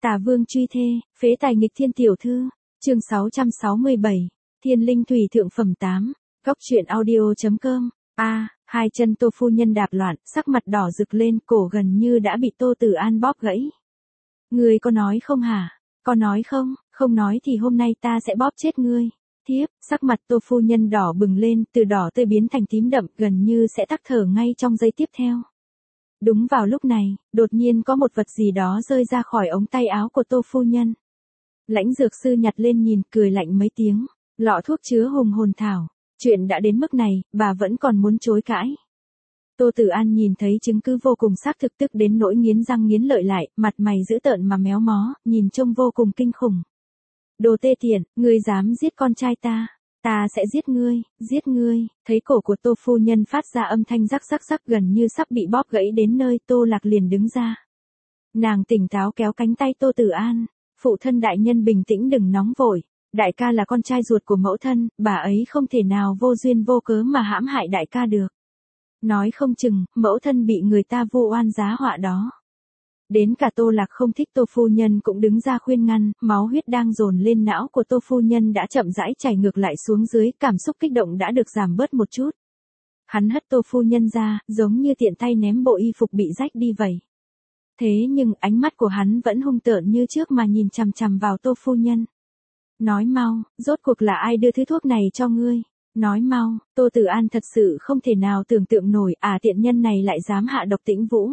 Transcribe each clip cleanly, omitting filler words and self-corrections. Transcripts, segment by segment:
Tà vương truy thê, phế tài nghịch thiên tiểu thư, chương 667, Thiên linh thủy thượng phẩm 8, góc truyện audio.com, hai chân Tô phu nhân đạp loạn, sắc mặt đỏ rực lên, cổ gần như đã bị Tô Tử An bóp gãy. Ngươi có nói không hả? Có nói không? Không nói thì hôm nay ta sẽ bóp chết ngươi. Thiếp, sắc mặt Tô phu nhân đỏ bừng lên, từ đỏ tươi biến thành tím đậm, gần như sẽ tắc thở ngay trong giây tiếp theo. Đúng vào lúc này, đột nhiên có một vật gì đó rơi ra khỏi ống tay áo của Tô phu nhân. Lãnh dược sư nhặt lên nhìn, cười lạnh mấy tiếng, lọ thuốc chứa hùng hồn thảo, chuyện đã đến mức này, bà vẫn còn muốn chối cãi. Tô Tử An nhìn thấy chứng cứ vô cùng xác thực, tức đến nỗi nghiến răng nghiến lợi lại, mặt mày dữ tợn mà méo mó, nhìn trông vô cùng kinh khủng. Đồ tê tiện, ngươi dám giết con trai ta sẽ giết ngươi, thấy cổ của Tô phu nhân phát ra âm thanh rắc rắc rắc gần như sắp bị bóp gãy đến nơi, Tô Lạc liền đứng ra. Nàng tỉnh táo kéo cánh tay Tô Tử An, phụ thân đại nhân bình tĩnh đừng nóng vội, đại ca là con trai ruột của mẫu thân, bà ấy không thể nào vô duyên vô cớ mà hãm hại đại ca được. Nói không chừng, mẫu thân bị người ta vu oan giá họa đó. Đến cả Tô Lạc không thích Tô phu nhân cũng đứng ra khuyên ngăn, máu huyết đang dồn lên não của Tô phu nhân đã chậm rãi chảy ngược lại xuống dưới, cảm xúc kích động đã được giảm bớt một chút. Hắn hất Tô phu nhân ra, giống như tiện tay ném bộ y phục bị rách đi vậy. Thế nhưng ánh mắt của hắn vẫn hung tợn như trước mà nhìn chằm chằm vào Tô phu nhân. Nói mau, rốt cuộc là ai đưa thứ thuốc này cho ngươi? Nói mau, Tô Tử An thật sự không thể nào tưởng tượng nổi, tiện nhân này lại dám hạ độc Tĩnh Vũ.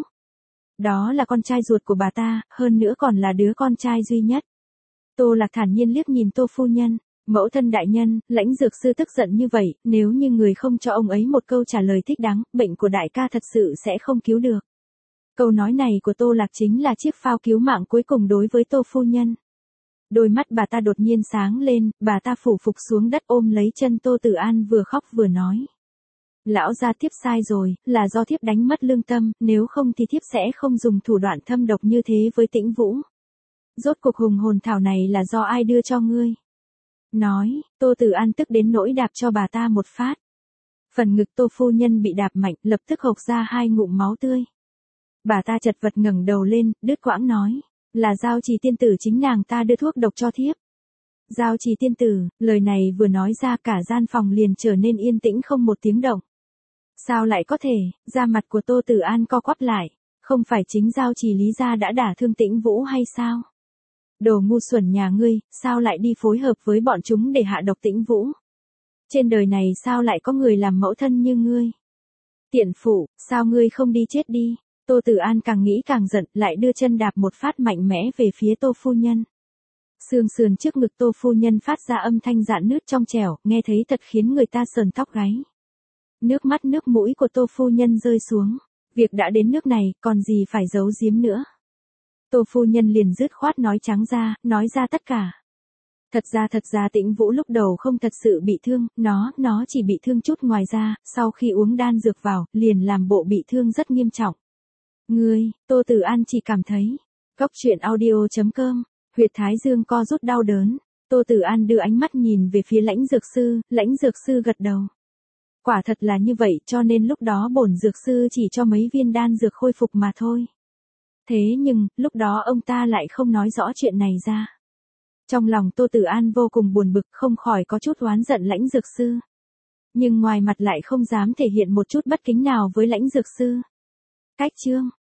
Đó là con trai ruột của bà ta, hơn nữa còn là đứa con trai duy nhất. Tô Lạc thản nhiên liếc nhìn Tô phu nhân, mẫu thân đại nhân, lãnh dược sư tức giận như vậy, nếu như người không cho ông ấy một câu trả lời thích đáng, bệnh của đại ca thật sự sẽ không cứu được. Câu nói này của Tô Lạc chính là chiếc phao cứu mạng cuối cùng đối với Tô phu nhân. Đôi mắt bà ta đột nhiên sáng lên, bà ta phủ phục xuống đất ôm lấy chân Tô Tử An vừa khóc vừa nói. Lão gia thiếp sai rồi, là do thiếp đánh mất lương tâm, nếu không thì thiếp sẽ không dùng thủ đoạn thâm độc như thế với Tĩnh Vũ. Rốt cuộc hùng hồn thảo này là do ai đưa cho ngươi? Nói, Tô Tử An tức đến nỗi đạp cho bà ta một phát. Phần ngực Tô phu nhân bị đạp mạnh, lập tức hộc ra 2 ngụm máu tươi. Bà ta chật vật ngẩng đầu lên, đứt quãng nói, là Giao Trì tiên tử chính nàng ta đưa thuốc độc cho thiếp. Giao Trì tiên tử, lời này vừa nói ra cả gian phòng liền trở nên yên tĩnh không một tiếng động. Sao lại có thể? Da mặt của Tô Tử An co quắp lại, không phải chính Giao Trì Lý gia đã đả thương Tĩnh Vũ hay sao? Đồ ngu xuẩn nhà ngươi, sao lại đi phối hợp với bọn chúng để hạ độc Tĩnh Vũ? Trên đời này sao lại có người làm mẫu thân như ngươi? Tiện phụ, sao ngươi không đi chết đi? Tô Tử An càng nghĩ càng giận, lại đưa chân đạp một phát mạnh mẽ về phía Tô phu nhân. Xương sườn trước ngực Tô phu nhân phát ra âm thanh rạn nứt trong trẻo, nghe thấy thật khiến người ta sờn tóc gáy. Nước mắt nước mũi của Tô phu nhân rơi xuống. Việc đã đến nước này, còn gì phải giấu giếm nữa. Tô phu nhân liền dứt khoát nói trắng ra, nói ra tất cả. Thật ra Tĩnh Vũ lúc đầu không thật sự bị thương, nó chỉ bị thương chút, ngoài ra, sau khi uống đan dược vào, liền làm bộ bị thương rất nghiêm trọng. Ngươi, Tô Tử An chỉ cảm thấy. Góc truyện audio.com, huyệt thái dương co rút đau đớn. Tô Tử An đưa ánh mắt nhìn về phía lãnh dược sư gật đầu. Quả thật là như vậy, cho nên lúc đó bổn dược sư chỉ cho mấy viên đan dược khôi phục mà thôi. Thế nhưng, lúc đó ông ta lại không nói rõ chuyện này ra. Trong lòng Tô Tử An vô cùng buồn bực, không khỏi có chút oán giận lãnh dược sư. Nhưng ngoài mặt lại không dám thể hiện một chút bất kính nào với lãnh dược sư. Cách chương